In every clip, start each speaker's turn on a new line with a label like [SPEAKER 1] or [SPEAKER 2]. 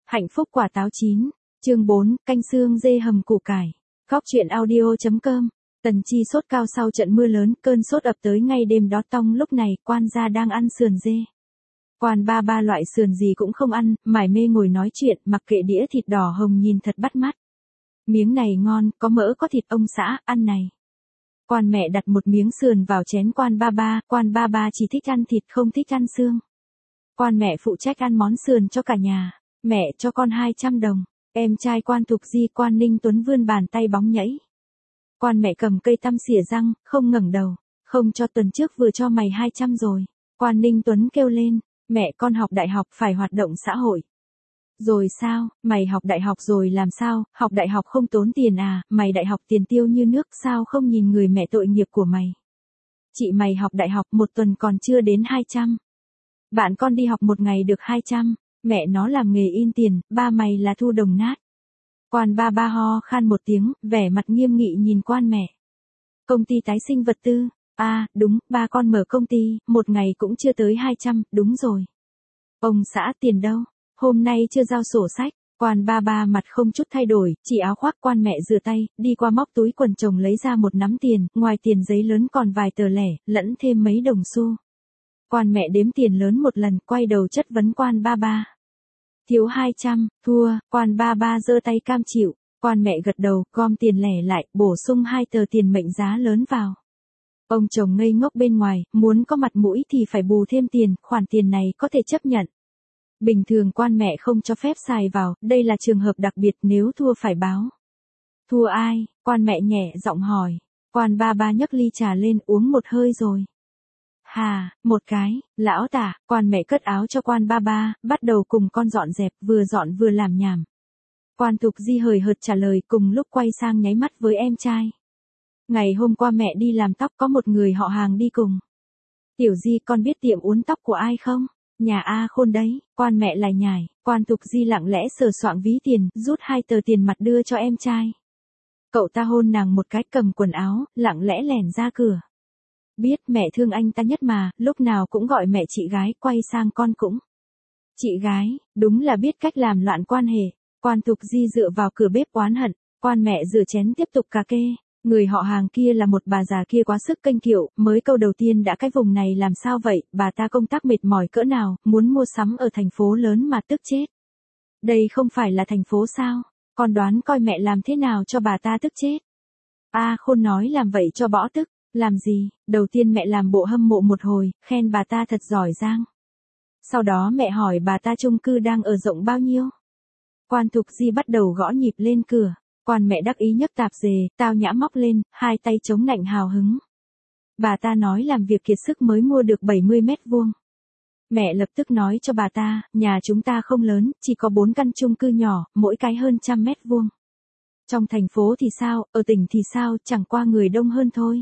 [SPEAKER 1] Hạnh phúc quả táo chín. Chương 4, canh xương dê hầm củ cải. Góc truyện audio.com. Tần Chi sốt cao sau trận mưa lớn, cơn sốt ập tới ngay đêm đó. Tong lúc này, quan gia đang ăn sườn dê. Quan ba ba loại sườn gì cũng không ăn, mải mê ngồi nói chuyện, mặc kệ đĩa thịt đỏ hồng nhìn thật bắt mắt. Miếng này ngon, có mỡ có thịt ông xã, ăn này. Quan mẹ đặt một miếng sườn vào chén quan ba ba chỉ thích ăn thịt không thích ăn xương. Quan mẹ phụ trách ăn món sườn cho cả nhà, mẹ cho con 200 đồng, em trai quan Thục Di quan Ninh Tuấn vươn bàn tay bóng nhảy. Quan mẹ cầm cây tăm xỉa răng, không ngẩng đầu, không cho tuần trước vừa cho mày 200 rồi. Quan Ninh Tuấn kêu lên, mẹ con học đại học phải hoạt động xã hội. Rồi sao, mày học đại học rồi làm sao, học đại học không tốn tiền à, mày đại học tiền tiêu như nước sao không nhìn người mẹ tội nghiệp của mày. Chị mày học đại học một tuần còn chưa đến 200. Bạn con đi học một ngày được 200, mẹ nó làm nghề in tiền, ba mày là thu đồng nát. Quan ba ba ho khan một tiếng, vẻ mặt nghiêm nghị nhìn quan mẹ. Công ty tái sinh vật tư, đúng, ba con mở công ty, một ngày cũng chưa tới 200, đúng rồi. Ông xã tiền đâu? Hôm nay chưa giao sổ sách. Quan ba ba mặt không chút thay đổi, chỉ áo khoác. Quan mẹ rửa tay, đi qua móc túi quần chồng lấy ra một nắm tiền, ngoài tiền giấy lớn còn vài tờ lẻ, lẫn thêm mấy đồng xu. Quan mẹ đếm tiền lớn một lần, quay đầu chất vấn quan ba ba. Thiếu 200, thua. Quan ba ba giơ tay cam chịu. Quan mẹ gật đầu, gom tiền lẻ lại, bổ sung 2 tờ tiền mệnh giá lớn vào. Ông chồng ngây ngốc bên ngoài, muốn có mặt mũi thì phải bù thêm tiền, khoản tiền này có thể chấp nhận. Bình thường quan mẹ không cho phép xài vào, đây là trường hợp đặc biệt, nếu thua phải báo. Thua ai? Quan mẹ nhẹ giọng hỏi. Quan ba ba nhấc ly trà lên uống một hơi rồi. Hà, một cái, lão tả. Quan mẹ cất áo cho quan ba ba, bắt đầu cùng con dọn dẹp, vừa dọn vừa làm nhảm. Quan Thục Di hời hợt trả lời, cùng lúc quay sang nháy mắt với em trai. Ngày hôm qua mẹ đi làm tóc có một người họ hàng đi cùng. Tiểu Di, con biết tiệm uốn tóc của ai không? Nhà A Khôn đấy. Quan mẹ lại nhải. Quan Thục Di lặng lẽ sờ soạng ví tiền, rút 2 tờ tiền mặt đưa cho em trai. Cậu ta hôn nàng một cái, cầm quần áo, lặng lẽ lẻn ra cửa. Biết mẹ thương anh ta nhất mà, lúc nào cũng gọi mẹ chị gái, quay sang con cũng. Chị gái, đúng là biết cách làm loạn quan hệ. Quan Thục Di dựa vào cửa bếp oán hận. Quan mẹ rửa chén tiếp tục cà kê. Người họ hàng kia là một bà già kia quá sức kênh kiệu, mới câu đầu tiên đã cái vùng này làm sao vậy, bà ta công tác mệt mỏi cỡ nào, muốn mua sắm ở thành phố lớn mà tức chết. Đây không phải là thành phố sao, con đoán coi mẹ làm thế nào cho bà ta tức chết. Khôn nói làm vậy cho bỏ tức, làm gì, đầu tiên mẹ làm bộ hâm mộ một hồi, khen bà ta thật giỏi giang. Sau đó mẹ hỏi bà ta chung cư đang ở rộng bao nhiêu. Quan Thục Di bắt đầu gõ nhịp lên cửa. Quan mẹ đắc ý nhấc tạp dề, tao nhã móc lên, 2 tay chống nạnh hào hứng. Bà ta nói làm việc kiệt sức mới mua được 70 mét vuông. Mẹ lập tức nói cho bà ta, nhà chúng ta không lớn, chỉ có 4 căn chung cư nhỏ, mỗi cái hơn 100 mét vuông. Trong thành phố thì sao, ở tỉnh thì sao, chẳng qua người đông hơn thôi.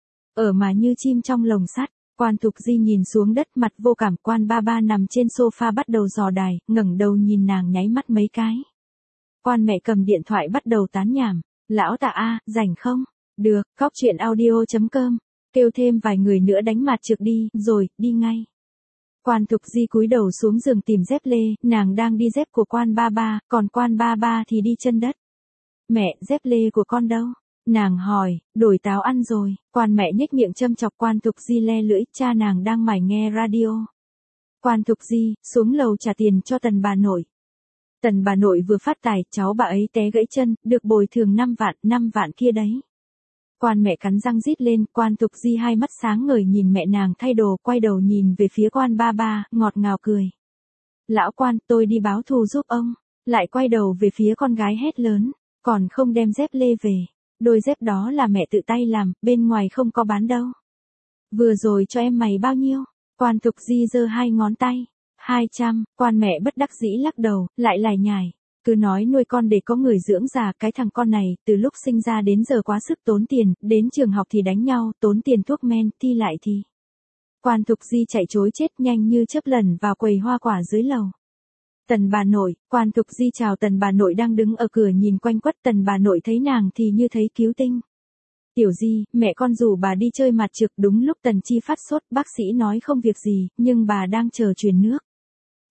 [SPEAKER 1] Ở mà như chim trong lồng sắt. Quan Thục Di nhìn xuống đất, mặt vô cảm. Quan ba ba nằm trên sofa bắt đầu dò đài, ngẩng đầu nhìn nàng nháy mắt mấy cái. Quan mẹ cầm điện thoại bắt đầu tán nhảm. Lão tạ rảnh không? Được, góc truyện audio.com. Kêu thêm vài người nữa đánh mặt trực đi, rồi, đi ngay. Quan Thục Di cúi đầu xuống giường tìm dép lê, nàng đang đi dép của quan ba ba, còn quan ba ba thì đi chân đất. Mẹ, dép lê của con đâu? Nàng hỏi, đổi táo ăn rồi. Quan mẹ nhếch miệng châm chọc. Quan Thục Di le lưỡi, cha nàng đang mải nghe radio. Quan Thục Di, xuống lầu trả tiền cho Tần bà nội. Tần bà nội vừa phát tài, cháu bà ấy té gãy chân, được bồi thường 5 vạn kia đấy. Quan mẹ cắn răng rít lên. Quan Thục Di hai mắt sáng ngời nhìn mẹ nàng thay đồ, quay đầu nhìn về phía quan ba ba, ngọt ngào cười. Lão quan, tôi đi báo thù giúp ông. Lại quay đầu về phía con gái hét lớn, còn không đem dép lê về. Đôi dép đó là mẹ tự tay làm, bên ngoài không có bán đâu. Vừa rồi cho em mày bao nhiêu? Quan Thục Di giơ 2 ngón tay. 200, quan mẹ bất đắc dĩ lắc đầu, lại lải nhải. Cứ nói nuôi con để có người dưỡng già, cái thằng con này, từ lúc sinh ra đến giờ quá sức tốn tiền, đến trường học thì đánh nhau, tốn tiền thuốc men, thi lại thì. Quan Thục Di chạy trối chết nhanh như chớp lần vào quầy hoa quả dưới lầu. Tần bà nội. Quan Thục Di chào Tần bà nội đang đứng ở cửa nhìn quanh quất. Tần bà nội thấy nàng thì như thấy cứu tinh. Tiểu Di, mẹ con rủ bà đi chơi mặt trực, đúng lúc Tần Chi phát sốt, bác sĩ nói không việc gì, nhưng bà đang chờ truyền nước.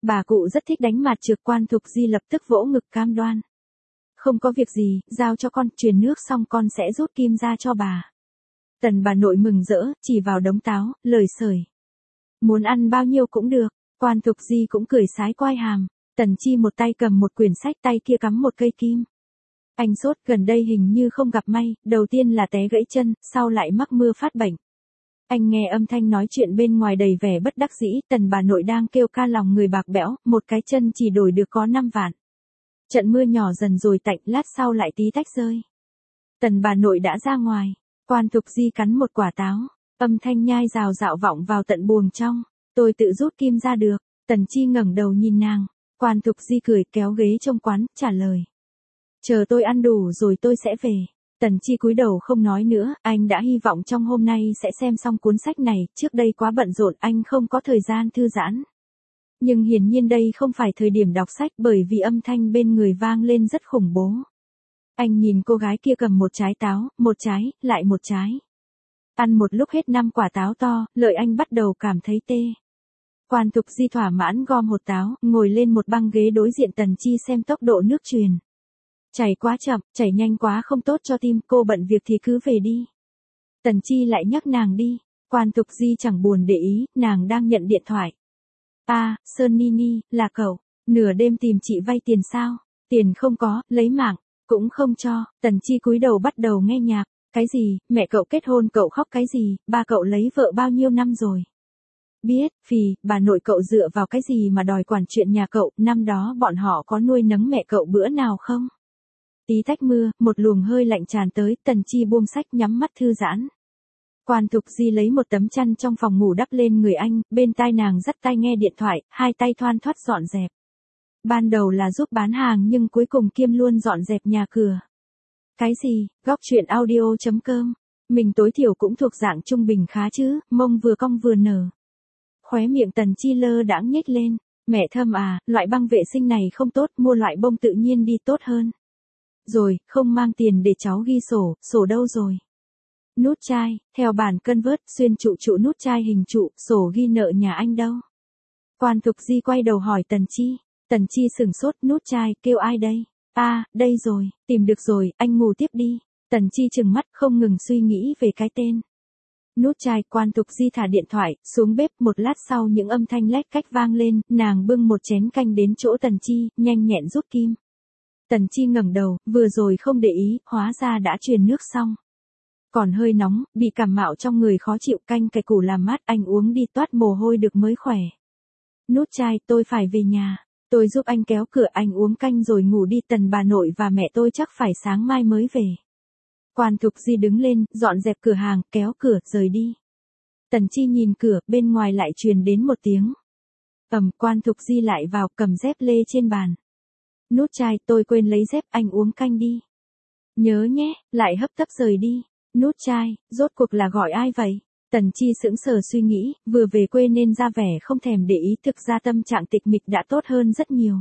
[SPEAKER 1] Bà cụ rất thích đánh mặt trược. Quan Thục Di lập tức vỗ ngực cam đoan. Không có việc gì, giao cho con, truyền nước xong con sẽ rút kim ra cho bà. Tần bà nội mừng rỡ, chỉ vào đống táo, lời sởi. Muốn ăn bao nhiêu cũng được. Quan Thục Di cũng cười sái quai hàm. Tần Chi một tay cầm một quyển sách, tay kia cắm một cây kim. Anh sốt, gần đây hình như không gặp may, đầu tiên là té gãy chân, sau lại mắc mưa phát bệnh. Anh nghe âm thanh nói chuyện bên ngoài đầy vẻ bất đắc dĩ. Tần bà nội đang kêu ca lòng người bạc bẽo, một cái chân chỉ đổi được có 5 vạn. Trận mưa nhỏ dần rồi tạnh, lát sau lại tí tách rơi. Tần bà nội đã ra ngoài. Quan Thục Di cắn một quả táo, âm thanh nhai rào rạo vọng vào tận buồng trong. Tôi tự rút kim ra được. Tần Chi ngẩng đầu nhìn nàng. Quan Thục Di cười, kéo ghế trong quán, trả lời. Chờ tôi ăn đủ rồi tôi sẽ về. Tần Chi cúi đầu không nói nữa. Anh đã hy vọng trong hôm nay sẽ xem xong cuốn sách này. Trước đây quá bận rộn, anh không có thời gian thư giãn. Nhưng hiển nhiên đây không phải thời điểm đọc sách, bởi vì âm thanh bên người vang lên rất khủng bố. Anh nhìn cô gái kia cầm một trái táo, một trái, lại một trái. Ăn một lúc hết 5 quả táo to, lợi anh bắt đầu cảm thấy tê. Quan Thục Di thỏa mãn gom hột táo, ngồi lên một băng ghế đối diện Tần Chi xem tốc độ nước truyền. Chảy quá chậm, chảy nhanh quá không tốt cho tim, cô bận việc thì cứ về đi. Tần Chi lại nhắc nàng đi. Quan Thục Di chẳng buồn để ý, nàng đang nhận điện thoại. Sơn Nini, là cậu. Nửa đêm tìm chị vay tiền sao? Tiền không có, lấy mạng, cũng không cho. Tần Chi cúi đầu bắt đầu nghe nhạc. Cái gì, mẹ cậu kết hôn cậu khóc cái gì, ba cậu lấy vợ bao nhiêu năm rồi? Biết, bà nội cậu dựa vào cái gì mà đòi quản chuyện nhà cậu, năm đó bọn họ có nuôi nấng mẹ cậu bữa nào không? Tí tách mưa, một luồng hơi lạnh tràn tới, Tần Chi buông sách nhắm mắt thư giãn. Quan Thục Di lấy một tấm chăn trong phòng ngủ đắp lên người anh, bên tai nàng dắt tai nghe điện thoại, hai tay thoăn thoắt dọn dẹp. Ban đầu là giúp bán hàng nhưng cuối cùng kiêm luôn dọn dẹp nhà cửa. Cái gì, góc chuyện audio.com. Mình tối thiểu cũng thuộc dạng trung bình khá chứ, mông vừa cong vừa nở. Khóe miệng Tần Chi lơ đãng nhếch lên. Mẹ Thâm à, loại băng vệ sinh này không tốt, mua loại bông tự nhiên đi tốt hơn. Rồi, không mang tiền để cháu ghi sổ đâu rồi? Nút chai, theo bản Convert, xuyên trụ nút chai hình trụ, sổ ghi nợ nhà anh đâu? Quan Thục Di quay đầu hỏi Tần Chi. Tần Chi sửng sốt, nút chai, kêu ai đây? Đây rồi, tìm được rồi, anh ngủ tiếp đi. Tần Chi trừng mắt không ngừng suy nghĩ về cái tên. Nút chai. Quan Thục Di thả điện thoại, xuống bếp, một lát sau những âm thanh lách cách vang lên, nàng bưng một chén canh đến chỗ Tần Chi, nhanh nhẹn rút kim. Tần Chi ngẩng đầu, vừa rồi không để ý, hóa ra đã truyền nước xong. Còn hơi nóng, bị cảm mạo trong người khó chịu, canh cải củ làm mát, anh uống đi toát mồ hôi được mới khỏe. Nút chai, tôi phải về nhà. Tôi giúp anh kéo cửa, anh uống canh rồi ngủ đi, Tần bà nội và mẹ tôi chắc phải sáng mai mới về. Quan Thục Di đứng lên, dọn dẹp cửa hàng, kéo cửa, rời đi. Tần Chi nhìn cửa, bên ngoài lại truyền đến một tiếng. Quan Thục Di lại vào, cầm dép lê trên bàn. Nút chai, tôi quên lấy dép, anh uống canh đi. Nhớ nhé, lại hấp tấp rời đi. Nút chai, rốt cuộc là gọi ai vậy? Tần Chi sững sờ suy nghĩ, vừa về quê nên ra vẻ không thèm để ý, thực ra tâm trạng tịch mịch đã tốt hơn rất nhiều.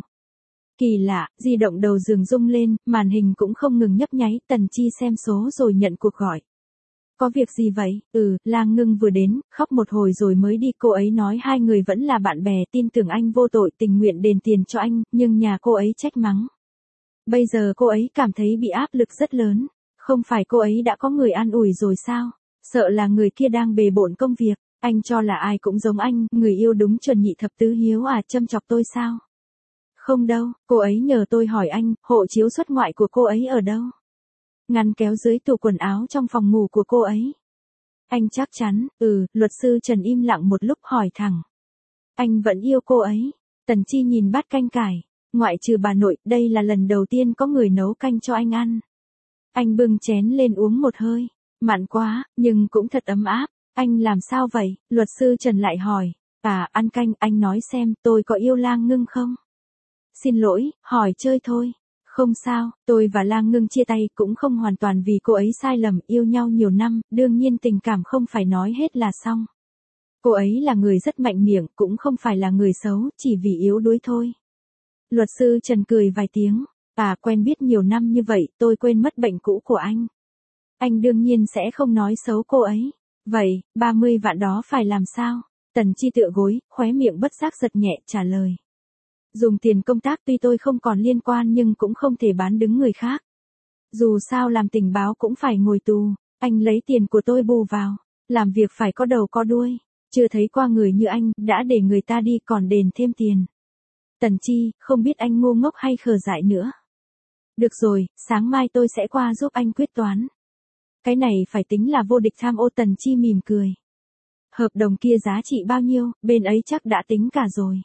[SPEAKER 1] Kỳ lạ, di động đầu giường rung lên, màn hình cũng không ngừng nhấp nháy, Tần Chi xem số rồi nhận cuộc gọi. Có việc gì vậy? Lang Ngưng vừa đến, khóc một hồi rồi mới đi, cô ấy nói hai người vẫn là bạn bè, tin tưởng anh vô tội, tình nguyện đền tiền cho anh, nhưng nhà cô ấy trách mắng. Bây giờ cô ấy cảm thấy bị áp lực rất lớn, không phải cô ấy đã có người an ủi rồi sao? Sợ là người kia đang bề bộn công việc, anh cho là ai cũng giống anh, người yêu đúng chuẩn nhị thập tứ hiếu à, châm chọc tôi sao? Không đâu, cô ấy nhờ tôi hỏi anh, hộ chiếu xuất ngoại của cô ấy ở đâu? Ngăn kéo dưới tủ quần áo trong phòng ngủ của cô ấy. Anh chắc chắn, luật sư Trần im lặng một lúc hỏi thẳng. Anh vẫn yêu cô ấy. Tần Chi nhìn bát canh cải. Ngoại trừ bà nội, đây là lần đầu tiên có người nấu canh cho anh ăn. Anh bưng chén lên uống một hơi. Mặn quá, nhưng cũng thật ấm áp. Anh làm sao vậy? Luật sư Trần lại hỏi. Ăn canh, anh nói xem, tôi có yêu Lang Ngưng không? Xin lỗi, hỏi chơi thôi. Không sao, tôi và Lang Ngưng chia tay cũng không hoàn toàn vì cô ấy sai lầm, yêu nhau nhiều năm, đương nhiên tình cảm không phải nói hết là xong. Cô ấy là người rất mạnh miệng, cũng không phải là người xấu, chỉ vì yếu đuối thôi. Luật sư Trần cười vài tiếng. Quen biết nhiều năm như vậy, tôi quên mất bệnh cũ của anh. Anh đương nhiên sẽ không nói xấu cô ấy. Vậy, 30 vạn đó phải làm sao? Tần Chi tựa gối, khóe miệng bất giác giật nhẹ, trả lời. Dùng tiền công tác tuy tôi không còn liên quan nhưng cũng không thể bán đứng người khác. Dù sao làm tình báo cũng phải ngồi tù, anh lấy tiền của tôi bù vào, làm việc phải có đầu có đuôi, chưa thấy qua người như anh, đã để người ta đi còn đền thêm tiền. Tần Chi, không biết anh ngu ngốc hay khờ dại nữa. Được rồi, sáng mai tôi sẽ qua giúp anh quyết toán. Cái này phải tính là vô địch tham ô. Tần Chi mỉm cười. Hợp đồng kia giá trị bao nhiêu, bên ấy chắc đã tính cả rồi.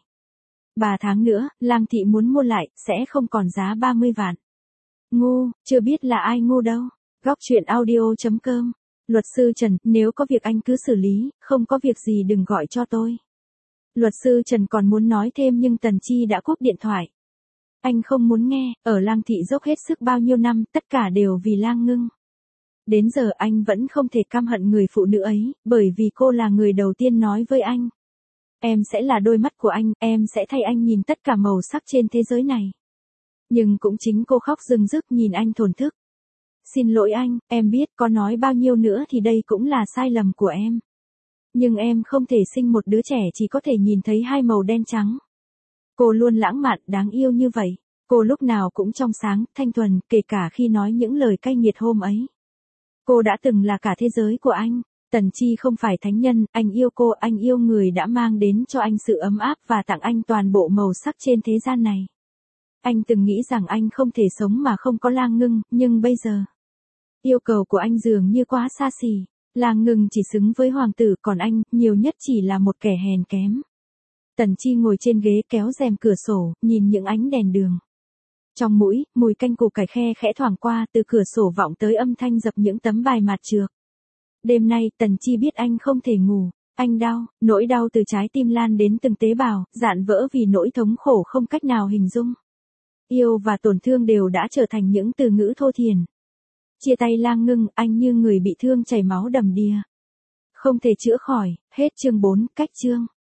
[SPEAKER 1] 3 tháng nữa, Lang Thị muốn mua lại, sẽ không còn giá 30 vạn. Ngu, chưa biết là ai ngu đâu. Góc chuyện audio.com. Luật sư Trần, nếu có việc anh cứ xử lý, không có việc gì đừng gọi cho tôi. Luật sư Trần còn muốn nói thêm nhưng Tần Chi đã cúp điện thoại. Anh không muốn nghe, ở Lang Thị dốc hết sức bao nhiêu năm, tất cả đều vì Lang Ngưng. Đến giờ anh vẫn không thể căm hận người phụ nữ ấy, bởi vì cô là người đầu tiên nói với anh. Em sẽ là đôi mắt của anh, em sẽ thay anh nhìn tất cả màu sắc trên thế giới này. Nhưng cũng chính cô khóc rưng rức nhìn anh thổn thức. Xin lỗi anh, em biết có nói bao nhiêu nữa thì đây cũng là sai lầm của em. Nhưng em không thể sinh một đứa trẻ chỉ có thể nhìn thấy hai màu đen trắng. Cô luôn lãng mạn, đáng yêu như vậy. Cô lúc nào cũng trong sáng, thanh thuần, kể cả khi nói những lời cay nghiệt hôm ấy. Cô đã từng là cả thế giới của anh. Tần Chi không phải thánh nhân, anh yêu cô, anh yêu người đã mang đến cho anh sự ấm áp và tặng anh toàn bộ màu sắc trên thế gian này. Anh từng nghĩ rằng anh không thể sống mà không có Lang Ngưng, nhưng bây giờ, yêu cầu của anh dường như quá xa xỉ. Lang Ngưng chỉ xứng với hoàng tử, còn anh, nhiều nhất chỉ là một kẻ hèn kém. Tần Chi ngồi trên ghế kéo rèm cửa sổ, nhìn những ánh đèn đường. Trong mũi, mùi canh củ cải khe khẽ thoảng qua, từ cửa sổ vọng tới âm thanh dập những tấm bài mạt trược. Đêm nay, Tần Chi biết anh không thể ngủ. Anh đau, nỗi đau từ trái tim lan đến từng tế bào, rạn vỡ vì nỗi thống khổ không cách nào hình dung. Yêu và tổn thương đều đã trở thành những từ ngữ thô thiển. Chia tay Lang Ngưng, anh như người bị thương chảy máu đầm đìa. Không thể chữa khỏi, hết chương 4, cách chương.